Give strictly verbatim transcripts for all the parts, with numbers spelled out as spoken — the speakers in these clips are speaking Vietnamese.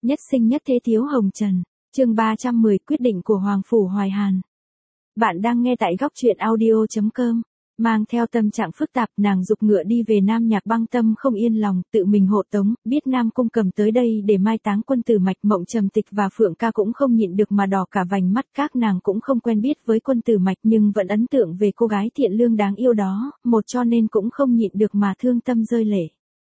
Nhất sinh nhất thế thiếu hồng trần. Chương ba trăm mười quyết định của Hoàng Phủ Hoài Hàn. Bạn đang nghe tại góc truyện audio chấm com. Mang theo tâm trạng phức tạp, nàng giục ngựa đi về Nam Nhạc. Băng Tâm không yên lòng, tự mình hộ tống, biết Nam Cung Cầm tới đây để mai táng quân tử Mạch. Mộng Trầm Tịch và Phượng Ca cũng không nhịn được mà đỏ cả vành mắt. Các nàng cũng không quen biết với quân tử Mạch nhưng vẫn ấn tượng về cô gái thiện lương đáng yêu đó, một cho nên cũng không nhịn được mà thương tâm rơi lệ.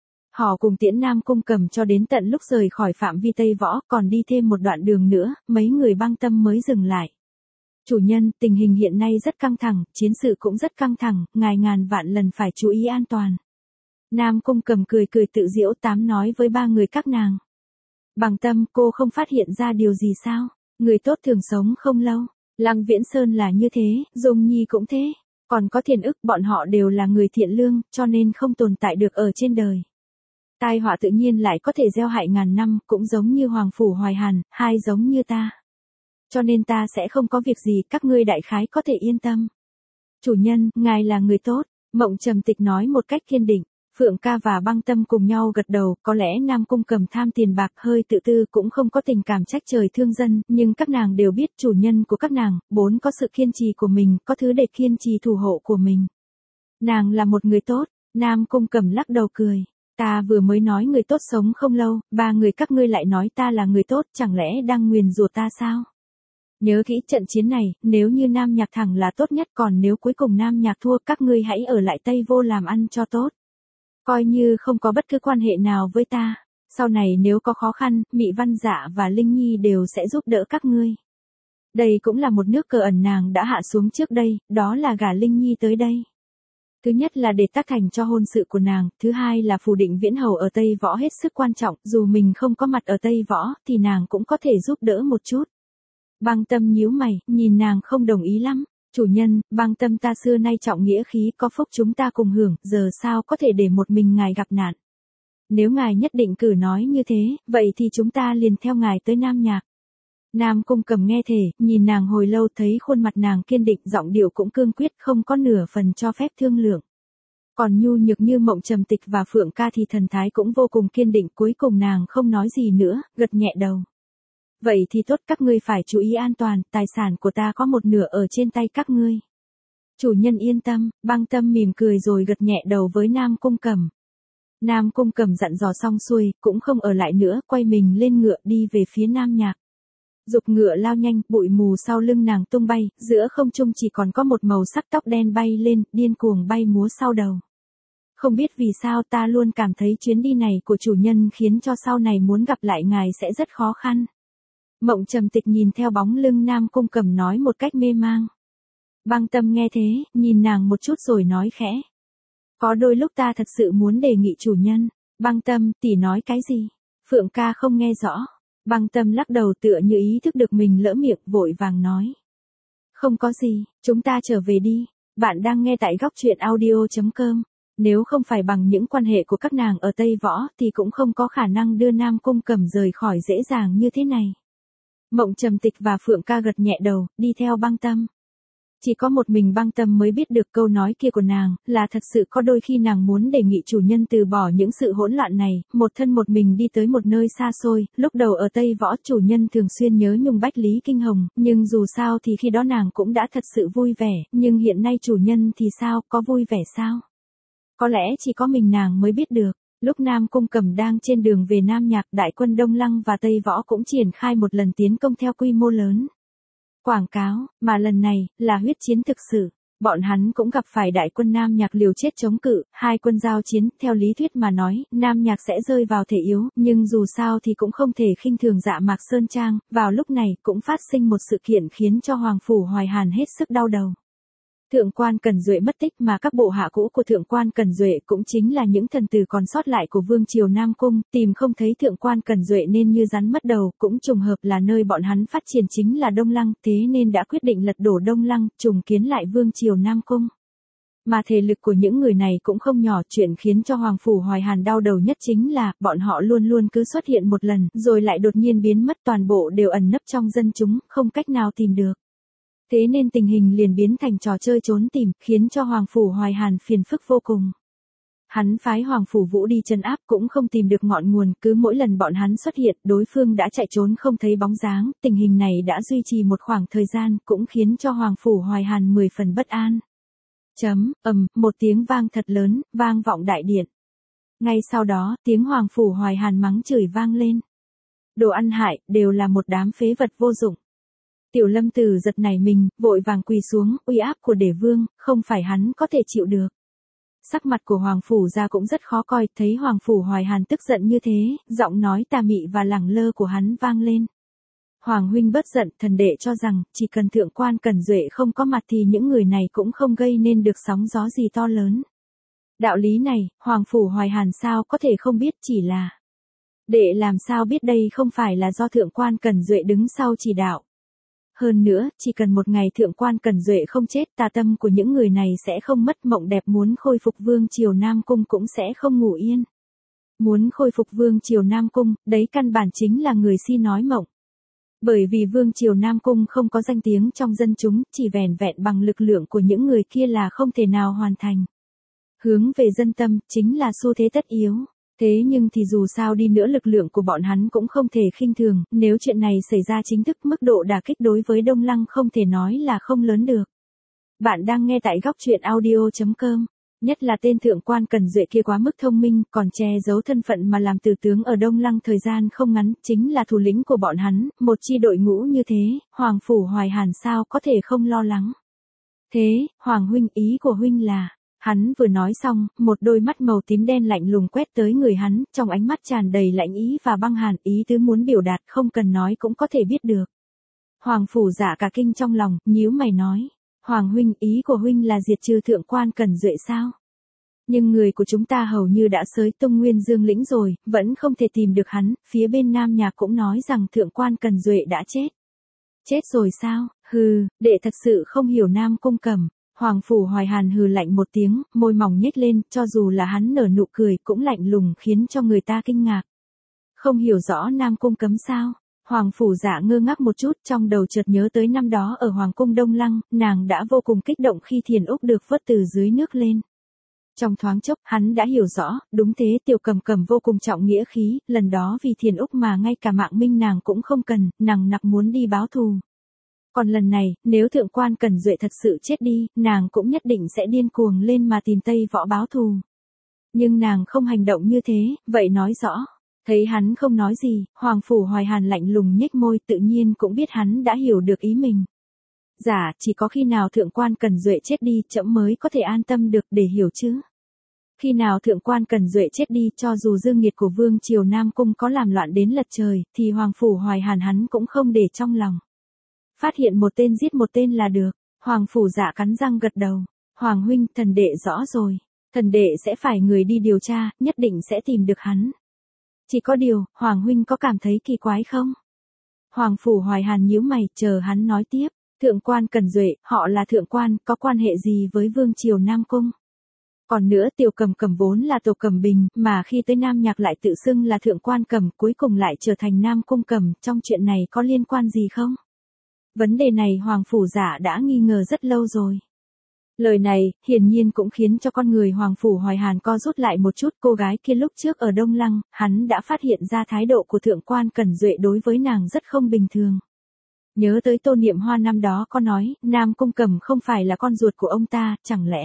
Họ cùng tiễn Nam Cung Cầm cho đến tận lúc rời khỏi phạm vi Tây Võ, còn đi thêm một đoạn đường nữa, mấy người Băng Tâm mới dừng lại. Chủ nhân, tình hình hiện nay rất căng thẳng, chiến sự cũng rất căng thẳng, ngài ngàn vạn lần phải chú ý an toàn. Nam Cung Cầm cười cười tự giễu tám nói với ba người các nàng. Băng Tâm, cô không phát hiện ra điều gì sao? Người tốt thường sống không lâu. Lăng Viễn Sơn là như thế, Dung Nhi cũng thế. Còn có Thiền Ức, bọn họ đều là người thiện lương, cho nên không tồn tại được ở trên đời. Tai họa tự nhiên lại có thể gieo hại ngàn năm, cũng giống như Hoàng Phủ Hoài Hàn, hai giống như ta. Cho nên ta sẽ không có việc gì, các ngươi đại khái có thể yên tâm. Chủ nhân, ngài là người tốt, Mộng Trầm Tịch nói một cách kiên định. Phượng Ca và Băng Tâm cùng nhau gật đầu, có lẽ Nam Cung Cầm tham tiền bạc hơi tự tư cũng không có tình cảm trách trời thương dân, nhưng các nàng đều biết chủ nhân của các nàng, bốn có sự kiên trì của mình, có thứ để kiên trì thủ hộ của mình. Nàng là một người tốt, Nam Cung Cầm lắc đầu cười. Ta vừa mới nói người tốt sống không lâu, ba người các ngươi lại nói ta là người tốt, chẳng lẽ đang nguyền rủa ta sao? Nhớ kỹ trận chiến này, nếu như Nam Nhạc thẳng là tốt nhất, còn nếu cuối cùng Nam Nhạc thua, các ngươi hãy ở lại Tây Vô làm ăn cho tốt. Coi như không có bất cứ quan hệ nào với ta, sau này nếu có khó khăn, Mị Văn Dạ và Linh Nhi đều sẽ giúp đỡ các ngươi. Đây cũng là một nước cờ ẩn nàng đã hạ xuống trước đây, đó là gả Linh Nhi tới đây. Thứ nhất là để tác thành cho hôn sự của nàng, thứ hai là phủ định Viễn Hầu ở Tây Võ hết sức quan trọng, dù mình không có mặt ở Tây Võ, thì nàng cũng có thể giúp đỡ một chút. Băng Tâm nhíu mày, nhìn nàng không đồng ý lắm. Chủ nhân, Băng Tâm ta xưa nay trọng nghĩa khí, có phúc chúng ta cùng hưởng, giờ sao có thể để một mình ngài gặp nạn. Nếu ngài nhất định cử nói như thế, vậy thì chúng ta liền theo ngài tới Nam Nhạc. Nam Cung Cầm nghe thể, nhìn nàng hồi lâu, thấy khuôn mặt nàng kiên định, giọng điệu cũng cương quyết, không có nửa phần cho phép thương lượng. Còn nhu nhược như Mộng Trầm Tịch và Phượng Ca thì thần thái cũng vô cùng kiên định, cuối cùng nàng không nói gì nữa, gật nhẹ đầu. Vậy thì tốt, các ngươi phải chú ý an toàn, tài sản của ta có một nửa ở trên tay các ngươi. Chủ nhân yên tâm, Băng Tâm mỉm cười rồi gật nhẹ đầu với Nam Cung Cầm. Nam Cung Cầm dặn dò xong xuôi, cũng không ở lại nữa, quay mình lên ngựa đi về phía Nam Nhạc. Dục ngựa lao nhanh, bụi mù sau lưng nàng tung bay, giữa không trung chỉ còn có một màu sắc tóc đen bay lên, điên cuồng bay múa sau đầu. Không biết vì sao ta luôn cảm thấy chuyến đi này của chủ nhân khiến cho sau này muốn gặp lại ngài sẽ rất khó khăn. Mộng Trầm Tịch nhìn theo bóng lưng Nam Cung Cầm nói một cách mê mang. Băng Tâm nghe thế, nhìn nàng một chút rồi nói khẽ. Có đôi lúc ta thật sự muốn đề nghị chủ nhân. Băng Tâm, tỷ nói cái gì? Phượng Ca không nghe rõ. Băng Tâm lắc đầu tựa như ý thức được mình lỡ miệng, vội vàng nói. Không có gì, chúng ta trở về đi. Bạn đang nghe tại góc truyện audio chấm com. Nếu không phải bằng những quan hệ của các nàng ở Tây Võ thì cũng không có khả năng đưa Nam Cung Cầm rời khỏi dễ dàng như thế này. Mộng Trầm Tịch và Phượng Ca gật nhẹ đầu, đi theo Băng Tâm. Chỉ có một mình Băng Tâm mới biết được câu nói kia của nàng, là thật sự có đôi khi nàng muốn đề nghị chủ nhân từ bỏ những sự hỗn loạn này, một thân một mình đi tới một nơi xa xôi. Lúc đầu ở Tây Võ chủ nhân thường xuyên nhớ nhung Bách Lý Kinh Hồng, nhưng dù sao thì khi đó nàng cũng đã thật sự vui vẻ, nhưng hiện nay chủ nhân thì sao, có vui vẻ sao? Có lẽ chỉ có mình nàng mới biết được. Lúc Nam Cung Cầm đang trên đường về Nam Nhạc, đại quân Đông Lăng và Tây Võ cũng triển khai một lần tiến công theo quy mô lớn. Quảng cáo, mà lần này, là huyết chiến thực sự. Bọn hắn cũng gặp phải đại quân Nam Nhạc liều chết chống cự, hai quân giao chiến, theo lý thuyết mà nói, Nam Nhạc sẽ rơi vào thể yếu, nhưng dù sao thì cũng không thể khinh thường Dạ Mạc Sơn Trang. Vào lúc này, cũng phát sinh một sự kiện khiến cho Hoàng Phủ Hoài Hàn hết sức đau đầu. Thượng quan Cẩn Duệ mất tích, mà các bộ hạ cũ của Thượng quan Cẩn Duệ cũng chính là những thần tử còn sót lại của Vương triều Nam Cung, tìm không thấy Thượng quan Cẩn Duệ nên như rắn mất đầu, cũng trùng hợp là nơi bọn hắn phát triển chính là Đông Lăng, thế nên đã quyết định lật đổ Đông Lăng, trùng kiến lại Vương triều Nam Cung. Mà thể lực của những người này cũng không nhỏ, chuyện khiến cho Hoàng Phủ Hoài Hàn đau đầu nhất chính là, bọn họ luôn luôn cứ xuất hiện một lần, rồi lại đột nhiên biến mất, toàn bộ đều ẩn nấp trong dân chúng, không cách nào tìm được. Thế nên tình hình liền biến thành trò chơi trốn tìm, khiến cho Hoàng Phủ Hoài Hàn phiền phức vô cùng. Hắn phái Hoàng Phủ Vũ đi trấn áp cũng không tìm được ngọn nguồn, cứ mỗi lần bọn hắn xuất hiện, đối phương đã chạy trốn không thấy bóng dáng, tình hình này đã duy trì một khoảng thời gian, cũng khiến cho Hoàng Phủ Hoài Hàn mười phần bất an. Chấm, ầm, một tiếng vang thật lớn, vang vọng đại điện. Ngay sau đó, tiếng Hoàng Phủ Hoài Hàn mắng chửi vang lên. Đồ ăn hại, đều là một đám phế vật vô dụng. Tiểu Lâm Tử giật nảy mình, vội vàng quỳ xuống, uy áp của Đế Vương, không phải hắn có thể chịu được. Sắc mặt của Hoàng Phủ gia cũng rất khó coi, thấy Hoàng Phủ Hoài Hàn tức giận như thế, giọng nói tà mị và lẳng lơ của hắn vang lên. Hoàng huynh bớt giận, thần đệ cho rằng, chỉ cần thượng quan Cẩn Duệ không có mặt thì những người này cũng không gây nên được sóng gió gì to lớn. Đạo lý này, Hoàng Phủ Hoài Hàn sao có thể không biết, chỉ là... Đệ làm sao biết đây không phải là do thượng quan Cẩn Duệ đứng sau chỉ đạo. Hơn nữa, chỉ cần một ngày thượng quan Cẩn Duệ không chết, tà tâm của những người này sẽ không mất, mộng đẹp muốn khôi phục vương triều Nam Cung cũng sẽ không ngủ yên. Muốn khôi phục vương triều Nam Cung, đấy căn bản chính là người si nói mộng. Bởi vì vương triều Nam Cung không có danh tiếng trong dân chúng, chỉ vẻn vẹn bằng lực lượng của những người kia là không thể nào hoàn thành. Hướng về dân tâm, chính là xu thế tất yếu. Thế nhưng thì dù sao đi nữa lực lượng của bọn hắn cũng không thể khinh thường, nếu chuyện này xảy ra chính thức mức độ đả kích đối với Đông Lăng không thể nói là không lớn được. Bạn đang nghe tại góc truyện audio chấm com. Nhất là tên thượng quan Cẩn Duệ kia quá mức thông minh, còn che giấu thân phận mà làm tử tướng ở Đông Lăng thời gian không ngắn, chính là thủ lĩnh của bọn hắn, một chi đội ngũ như thế, Hoàng Phủ Hoài Hàn sao có thể không lo lắng. Thế, Hoàng huynh, ý của huynh là... Hắn vừa nói xong, một đôi mắt màu tím đen lạnh lùng quét tới người hắn, trong ánh mắt tràn đầy lạnh ý và băng hàn, ý tứ muốn biểu đạt không cần nói cũng có thể biết được. Hoàng Phủ Dạ cả kinh trong lòng, nhíu mày nói, Hoàng huynh, ý của huynh là diệt trừ thượng quan Cẩn Duệ sao? Nhưng người của chúng ta hầu như đã xới tung Nguyên Dương lĩnh rồi, vẫn không thể tìm được hắn, phía bên Nam Nhạc cũng nói rằng thượng quan Cẩn Duệ đã chết. Chết rồi sao? Hừ, đệ thật sự không hiểu Nam Cung Cẩm. Hoàng Phủ Hoài Hàn hừ lạnh một tiếng, môi mỏng nhếch lên, cho dù là hắn nở nụ cười cũng lạnh lùng khiến cho người ta kinh ngạc. Không hiểu rõ Nam Cung Cấm sao? Hoàng Phủ Dạ ngơ ngác một chút, trong đầu chợt nhớ tới năm đó ở Hoàng Cung Đông Lăng, nàng đã vô cùng kích động khi Thiền Úc được vớt từ dưới nước lên. Trong thoáng chốc, hắn đã hiểu rõ, đúng thế, Tiểu Cầm Cầm vô cùng trọng nghĩa khí, lần đó vì Thiền Úc mà ngay cả mạng minh nàng cũng không cần, nàng nặc muốn đi báo thù. Còn lần này, nếu thượng quan Cẩn Duệ thật sự chết đi, nàng cũng nhất định sẽ điên cuồng lên mà tìm Tây Võ báo thù. Nhưng nàng không hành động như thế, vậy nói rõ. Thấy hắn không nói gì, Hoàng Phủ Hoài Hàn lạnh lùng nhếch môi, tự nhiên cũng biết hắn đã hiểu được ý mình. Dạ, chỉ có khi nào thượng quan Cẩn Duệ chết đi, trẫm mới có thể an tâm được để hiểu chứ. Khi nào thượng quan Cẩn Duệ chết đi, cho dù dương nghiệt của vương triều Nam Cung có làm loạn đến lật trời, thì Hoàng Phủ Hoài Hàn hắn cũng không để trong lòng. Phát hiện một tên giết một tên là được. Hoàng Phủ Dạ cắn răng gật đầu. Hoàng huynh, thần đệ rõ rồi. Thần đệ sẽ phải người đi điều tra, nhất định sẽ tìm được hắn. Chỉ có điều, Hoàng huynh có cảm thấy kỳ quái không? Hoàng Phủ Hoài Hàn nhíu mày, chờ hắn nói tiếp. Thượng quan Cẩn Duệ, họ là thượng quan, có quan hệ gì với vương triều Nam Cung? Còn nữa, Tiểu Cầm Cầm vốn là Tổ Cầm Bình, mà khi tới Nam Nhạc lại tự xưng là thượng quan Cầm, cuối cùng lại trở thành Nam Cung Cầm, trong chuyện này có liên quan gì không? Vấn đề này Hoàng Phủ Dạ đã nghi ngờ rất lâu rồi. Lời này, hiển nhiên cũng khiến cho con người Hoàng Phủ Hoài Hàn co rút lại một chút. Cô gái kia lúc trước ở Đông Lăng, hắn đã phát hiện ra thái độ của thượng quan Cẩn Duệ đối với nàng rất không bình thường. Nhớ tới Tô Niệm Hoa năm đó có nói, Nam Cung Cẩm không phải là con ruột của ông ta, chẳng lẽ?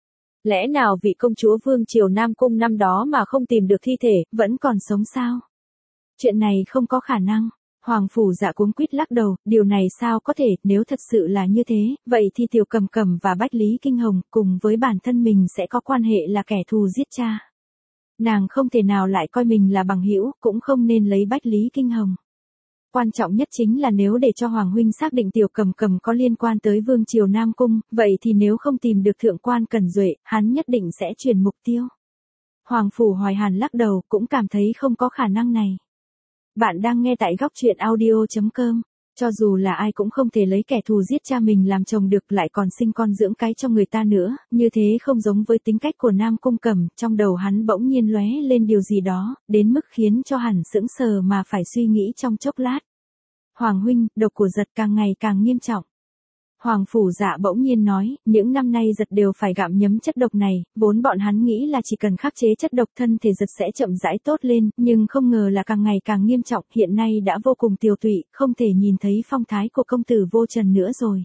Lẽ nào vị công chúa vương triều Nam Cung năm đó mà không tìm được thi thể, vẫn còn sống sao? Chuyện này không có khả năng. Hoàng Phủ Dạ cuống quýt lắc đầu, điều này sao có thể, nếu thật sự là như thế, vậy thì Tiểu Cầm Cầm và Bách Lý Kinh Hồng cùng với bản thân mình sẽ có quan hệ là kẻ thù giết cha. Nàng không thể nào lại coi mình là bằng hữu, cũng không nên lấy Bách Lý Kinh Hồng. Quan trọng nhất chính là nếu để cho Hoàng huynh xác định Tiểu Cầm Cầm có liên quan tới vương triều Nam Cung, vậy thì nếu không tìm được thượng quan Cẩn Duệ, hắn nhất định sẽ chuyển mục tiêu. Hoàng Phủ Hoài Hàn lắc đầu, cũng cảm thấy không có khả năng này. Bạn đang nghe tại góc truyện audio chấm com. Cho dù là ai cũng không thể lấy kẻ thù giết cha mình làm chồng được, lại còn sinh con dưỡng cái cho người ta nữa, như thế không giống với tính cách của Nam Cung Cẩm. Trong đầu hắn bỗng nhiên lóe lên điều gì đó, đến mức khiến cho hắn sững sờ mà phải suy nghĩ trong chốc lát. Hoàng huynh, độc của giật càng ngày càng nghiêm trọng. Hoàng phủ dạ bỗng nhiên nói, những năm nay giật đều phải gặm nhấm chất độc này, vốn bọn hắn nghĩ là chỉ cần khắc chế chất độc thân thể giật sẽ chậm rãi tốt lên, nhưng không ngờ là càng ngày càng nghiêm trọng, hiện nay đã vô cùng tiều tụy, không thể nhìn thấy phong thái của công tử vô trần nữa rồi.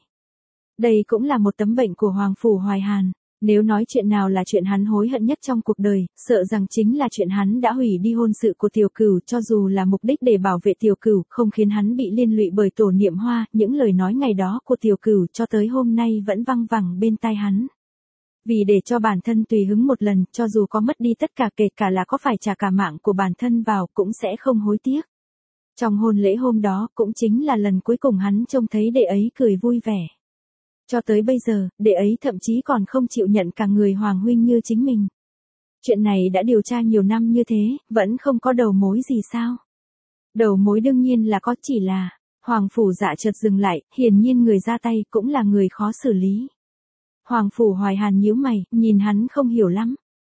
Đây cũng là một tấm bệnh của Hoàng phủ Hoài Hàn. Nếu nói chuyện nào là chuyện hắn hối hận nhất trong cuộc đời, sợ rằng chính là chuyện hắn đã hủy đi hôn sự của Tiểu Cửu, cho dù là mục đích để bảo vệ Tiểu Cửu, không khiến hắn bị liên lụy bởi Tổ Niệm Hoa, những lời nói ngày đó của Tiểu Cửu cho tới hôm nay vẫn văng vẳng bên tai hắn. Vì để cho bản thân tùy hứng một lần, cho dù có mất đi tất cả kể cả là có phải trả cả mạng của bản thân vào cũng sẽ không hối tiếc. Trong hôn lễ hôm đó cũng chính là lần cuối cùng hắn trông thấy đệ ấy cười vui vẻ. Cho tới bây giờ, đệ ấy thậm chí còn không chịu nhận cả người Hoàng huynh như chính mình. Chuyện này đã điều tra nhiều năm như thế, vẫn không có đầu mối gì sao? Đầu mối đương nhiên là có, chỉ là, Hoàng phủ dạ chợt dừng lại, hiển nhiên người ra tay cũng là người khó xử lý. Hoàng phủ Hoài Hàn nhíu mày, nhìn hắn không hiểu lắm.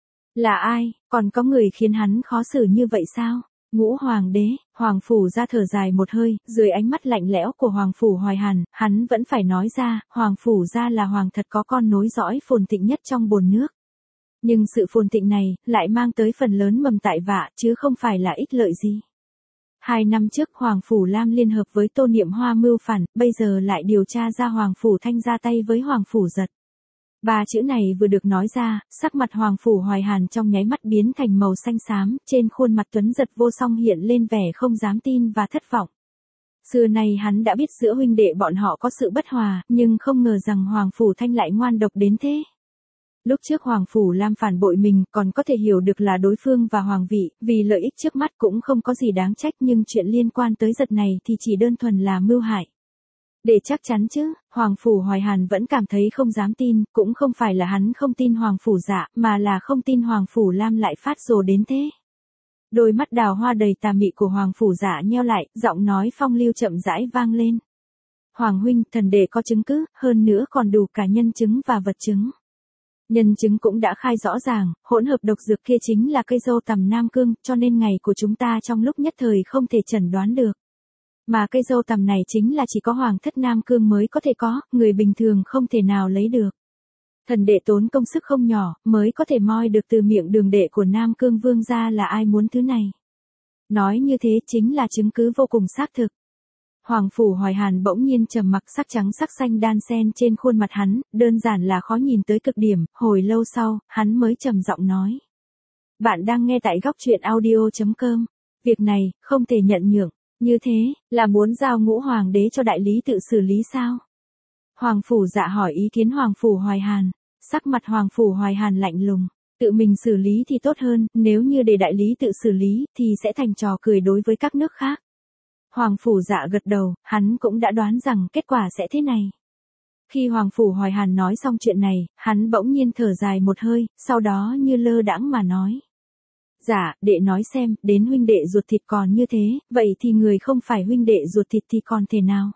Là ai, còn có người khiến hắn khó xử như vậy sao? Ngũ hoàng đế, Hoàng phủ ra thở dài một hơi, dưới ánh mắt lạnh lẽo của Hoàng phủ Hoài Hàn, hắn vẫn phải nói ra, Hoàng phủ ra là hoàng thật có con nối dõi phồn thịnh nhất trong bồn nước. Nhưng sự phồn thịnh này, lại mang tới phần lớn mầm tại vạ, chứ không phải là ích lợi gì. Hai năm trước Hoàng phủ Lam liên hợp với Tô Niệm Hoa mưu phản, bây giờ lại điều tra ra Hoàng phủ Thanh ra tay với Hoàng phủ Giật. Ba chữ này vừa được nói ra, sắc mặt Hoàng phủ Hoài Hàn trong nháy mắt biến thành màu xanh xám, trên khuôn mặt tuấn giật vô song hiện lên vẻ không dám tin và thất vọng. Xưa nay hắn đã biết giữa huynh đệ bọn họ có sự bất hòa, nhưng không ngờ rằng Hoàng phủ Thanh lại ngoan độc đến thế. Lúc trước Hoàng phủ Lam phản bội mình còn có thể hiểu được là đối phương và Hoàng vị, vì lợi ích trước mắt cũng không có gì đáng trách, nhưng chuyện liên quan tới Giật này thì chỉ đơn thuần là mưu hại. Để chắc chắn chứ, Hoàng phủ Hoài Hàn vẫn cảm thấy không dám tin, cũng không phải là hắn không tin Hoàng phủ Dạ, mà là không tin Hoàng phủ Lam lại phát rồ đến thế. Đôi mắt đào hoa đầy tà mị của Hoàng phủ Dạ nheo lại, giọng nói phong lưu chậm rãi vang lên. Hoàng huynh, thần đệ có chứng cứ, hơn nữa còn đủ cả nhân chứng và vật chứng. Nhân chứng cũng đã khai rõ ràng, hỗn hợp độc dược kia chính là cây dâu tằm Nam Cương, cho nên ngày của chúng ta trong lúc nhất thời không thể chẩn đoán được. Mà cây dâu tằm này chính là chỉ có Hoàng thất Nam Cương mới có thể có, người bình thường không thể nào lấy được. Thần đệ tốn công sức không nhỏ, mới có thể moi được từ miệng đường đệ của Nam Cương vương gia là ai muốn thứ này. Nói như thế chính là chứng cứ vô cùng xác thực. Hoàng phủ Hoài Hàn bỗng nhiên trầm mặc, sắc trắng sắc xanh đan xen trên khuôn mặt hắn, đơn giản là khó nhìn tới cực điểm, hồi lâu sau, hắn mới trầm giọng nói. Bạn đang nghe tại góc truyện audio chấm com. Việc này, không thể nhận nhượng. Như thế, là muốn giao Ngũ hoàng đế cho đại lý tự xử lý sao? Hoàng phủ Dạ hỏi ý kiến Hoàng phủ Hoài Hàn. Sắc mặt Hoàng phủ Hoài Hàn lạnh lùng. Tự mình xử lý thì tốt hơn, nếu như để đại lý tự xử lý, thì sẽ thành trò cười đối với các nước khác. Hoàng phủ Dạ gật đầu, hắn cũng đã đoán rằng kết quả sẽ thế này. Khi Hoàng phủ Hoài Hàn nói xong chuyện này, hắn bỗng nhiên thở dài một hơi, sau đó như lơ đãng mà nói. Dạ, đệ nói xem, đến huynh đệ ruột thịt còn như thế, vậy thì người không phải huynh đệ ruột thịt thì còn thể nào?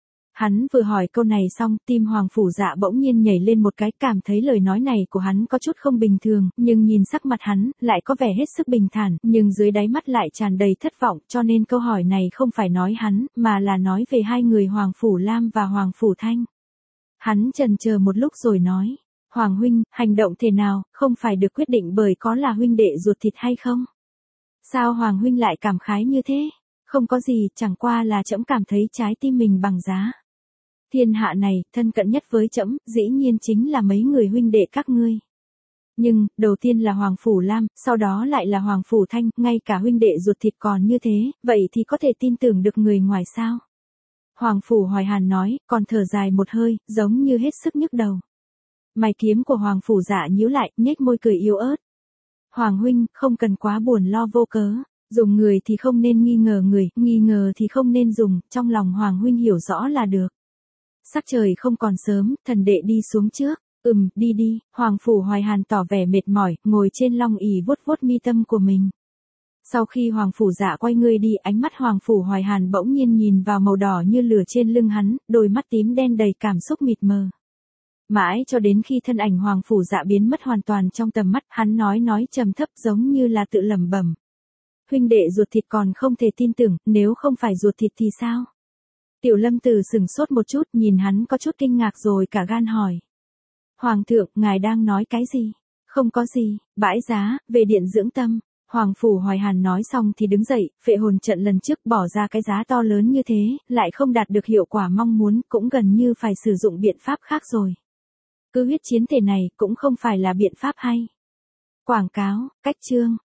Hắn vừa hỏi câu này xong, tim Hoàng phủ Dạ bỗng nhiên nhảy lên một cái, cảm thấy lời nói này của hắn có chút không bình thường, nhưng nhìn sắc mặt hắn, lại có vẻ hết sức bình thản, nhưng dưới đáy mắt lại tràn đầy thất vọng, cho nên câu hỏi này không phải nói hắn, mà là nói về hai người Hoàng phủ Lam và Hoàng phủ Thanh. Hắn chần chờ một lúc rồi nói. Hoàng huynh, hành động thế nào, không phải được quyết định bởi có là huynh đệ ruột thịt hay không? Sao Hoàng huynh lại cảm khái như thế? Không có gì, chẳng qua là trẫm cảm thấy trái tim mình bằng giá. Thiên hạ này, thân cận nhất với trẫm, dĩ nhiên chính là mấy người huynh đệ các ngươi. Nhưng, đầu tiên là Hoàng phủ Lam, sau đó lại là Hoàng phủ Thanh, ngay cả huynh đệ ruột thịt còn như thế, vậy thì có thể tin tưởng được người ngoài sao? Hoàng phủ Hoài Hàn nói, còn thở dài một hơi, giống như hết sức nhức đầu. Mày kiếm của Hoàng phủ Dạ nhíu lại, nhếch môi cười yếu ớt. Hoàng huynh, không cần quá buồn lo vô cớ. Dùng người thì không nên nghi ngờ người, nghi ngờ thì không nên dùng, trong lòng Hoàng huynh hiểu rõ là được. Sắc trời không còn sớm, thần đệ đi xuống trước. Ừm, đi đi, Hoàng phủ Hoài Hàn tỏ vẻ mệt mỏi, ngồi trên long ỷ vuốt vuốt mi tâm của mình. Sau khi Hoàng phủ Dạ quay người đi, ánh mắt Hoàng phủ Hoài Hàn bỗng nhiên nhìn vào màu đỏ như lửa trên lưng hắn, đôi mắt tím đen đầy cảm xúc mịt mờ. Mãi cho đến khi thân ảnh Hoàng phủ Dạ biến mất hoàn toàn trong tầm mắt, hắn nói nói trầm thấp giống như là tự lẩm bẩm. Huynh đệ ruột thịt còn không thể tin tưởng, nếu không phải ruột thịt thì sao? Tiểu Lâm Tử sửng sốt một chút, nhìn hắn có chút kinh ngạc rồi cả gan hỏi. Hoàng thượng, ngài đang nói cái gì? Không có gì, bãi giá, về điện dưỡng tâm. Hoàng Phủ Hoài Hàn nói xong thì đứng dậy, phệ hồn trận lần trước bỏ ra cái giá to lớn như thế, lại không đạt được hiệu quả mong muốn, cũng gần như phải sử dụng biện pháp khác rồi. Cứ huyết chiến thể này cũng không phải là biện pháp hay. Quảng cáo, cách chương,